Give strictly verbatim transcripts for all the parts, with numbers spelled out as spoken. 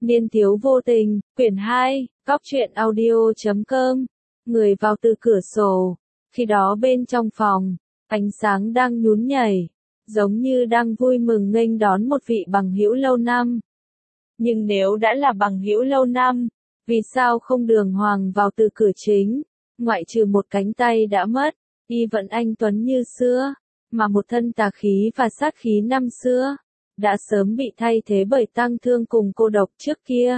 Niên thiếu vô tình, quyển hai, góc truyện audio chấm com. Người vào từ cửa sổ. Khi đó bên trong phòng, ánh sáng đang nhún nhảy, giống như đang vui mừng nghênh đón một vị bằng hữu lâu năm. Nhưng nếu đã là bằng hữu lâu năm, vì sao không đường hoàng vào từ cửa chính, ngoại trừ một cánh tay đã mất, y vẫn anh tuấn như xưa, mà một thân tà khí và sát khí năm xưa đã sớm bị thay thế bởi tang thương cùng cô độc trước kia.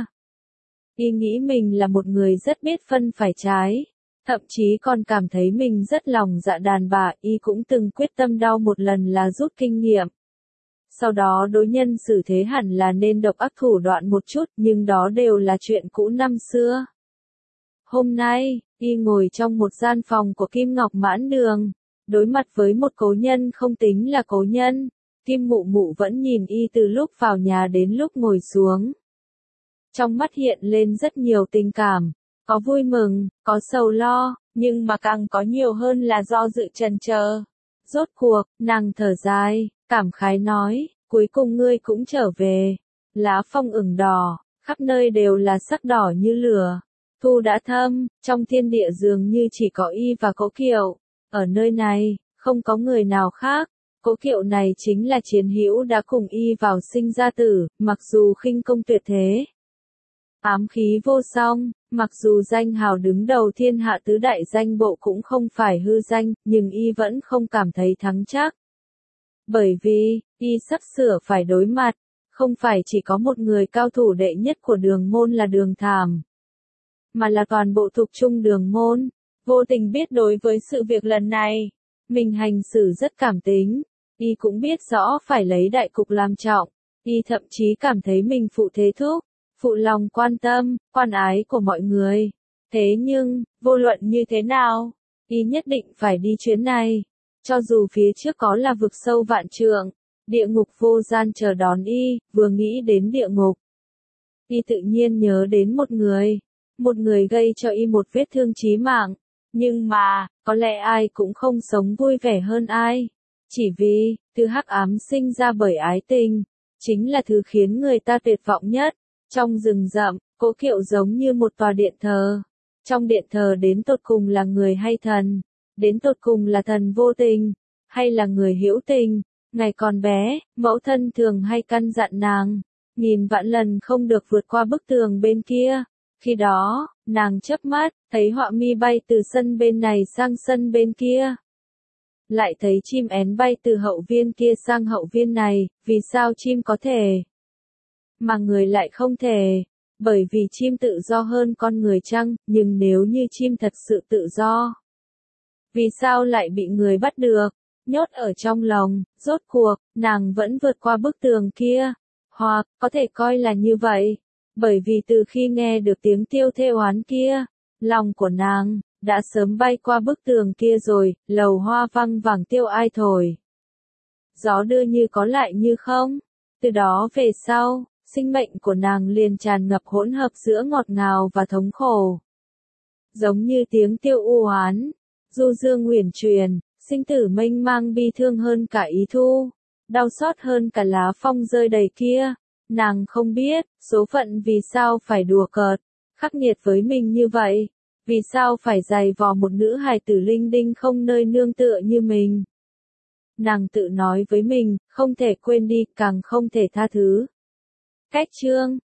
Y nghĩ mình là một người rất biết phân phải trái, thậm chí còn cảm thấy mình rất lòng dạ đàn bà. Y cũng từng quyết tâm đau một lần là rút kinh nghiệm. Sau đó đối nhân xử thế hẳn là nên độc ác thủ đoạn một chút, nhưng đó đều là chuyện cũ năm xưa. Hôm nay, y ngồi trong một gian phòng của Kim Ngọc Mãn Đường, đối mặt với một cố nhân không tính là cố nhân. Kim Mụ Mụ vẫn nhìn y từ lúc vào nhà đến lúc ngồi xuống. Trong mắt hiện lên rất nhiều tình cảm, có vui mừng, có sầu lo, nhưng mà càng có nhiều hơn là do dự chần chờ. Rốt cuộc, nàng thở dài, cảm khái nói, cuối cùng ngươi cũng trở về. Lá phong ửng đỏ, khắp nơi đều là sắc đỏ như lửa. Thu đã thâm, trong thiên địa dường như chỉ có y và Cố Kiệu. Ở nơi này, không có người nào khác. Cố Kiệu này chính là chiến hữu đã cùng y vào sinh ra tử, mặc dù khinh công tuyệt thế, ám khí vô song, mặc dù danh hào đứng đầu thiên hạ tứ đại danh bộ cũng không phải hư danh, nhưng y vẫn không cảm thấy thắng chắc. Bởi vì, y sắp sửa phải đối mặt, không phải chỉ có một người cao thủ đệ nhất của Đường môn là Đường Thảm, mà là toàn bộ thuộc trung Đường môn. Vô tình biết đối với sự việc lần này, mình hành xử rất cảm tính. Y cũng biết rõ phải lấy đại cục làm trọng, y thậm chí cảm thấy mình phụ thế thúc, phụ lòng quan tâm, quan ái của mọi người. Thế nhưng, vô luận như thế nào, y nhất định phải đi chuyến này. Cho dù phía trước có là vực sâu vạn trượng, địa ngục vô gian chờ đón y. Vừa nghĩ đến địa ngục, y tự nhiên nhớ đến một người, một người gây cho y một vết thương chí mạng. Nhưng mà, có lẽ ai cũng không sống vui vẻ hơn ai. Chỉ vì, thứ hắc ám sinh ra bởi ái tình, chính là thứ khiến người ta tuyệt vọng nhất. Trong rừng rậm, Cố Kiệu giống như một tòa điện thờ. Trong điện thờ đến tột cùng là người hay thần? Đến tột cùng là thần vô tình, hay là người hữu tình? Ngày còn bé, mẫu thân thường hay căn dặn nàng, nghìn vạn lần không được vượt qua bức tường bên kia. Khi đó, nàng chớp mắt, thấy họa mi bay từ sân bên này sang sân bên kia. Lại thấy chim én bay từ hậu viên kia sang hậu viên này. Vì sao chim có thể, mà người lại không thể? Bởi vì chim tự do hơn con người chăng? Nhưng nếu như chim thật sự tự do, vì sao lại bị người bắt được, nhốt ở trong lồng? Rốt cuộc, nàng vẫn vượt qua bức tường kia. Hoặc, có thể coi là như vậy. Bởi vì từ khi nghe được tiếng tiêu thê oán kia, lòng của nàng đã sớm bay qua bức tường kia rồi. Lầu hoa văng vẳng tiêu ai thổi, gió đưa như có lại như không. Từ đó về sau, sinh mệnh của nàng liền tràn ngập hỗn hợp giữa ngọt ngào và thống khổ. Giống như tiếng tiêu u oán, du dương uyển chuyển, sinh tử mênh mang bi thương hơn cả ý thu, đau xót hơn cả lá phong rơi đầy kia. Nàng không biết, số phận vì sao phải đùa cợt, khắc nghiệt với mình như vậy. Vì sao phải giày vò một nữ hài tử linh đinh không nơi nương tựa như mình. Nàng tự nói với mình, không thể quên đi, càng không thể tha thứ. Cách chương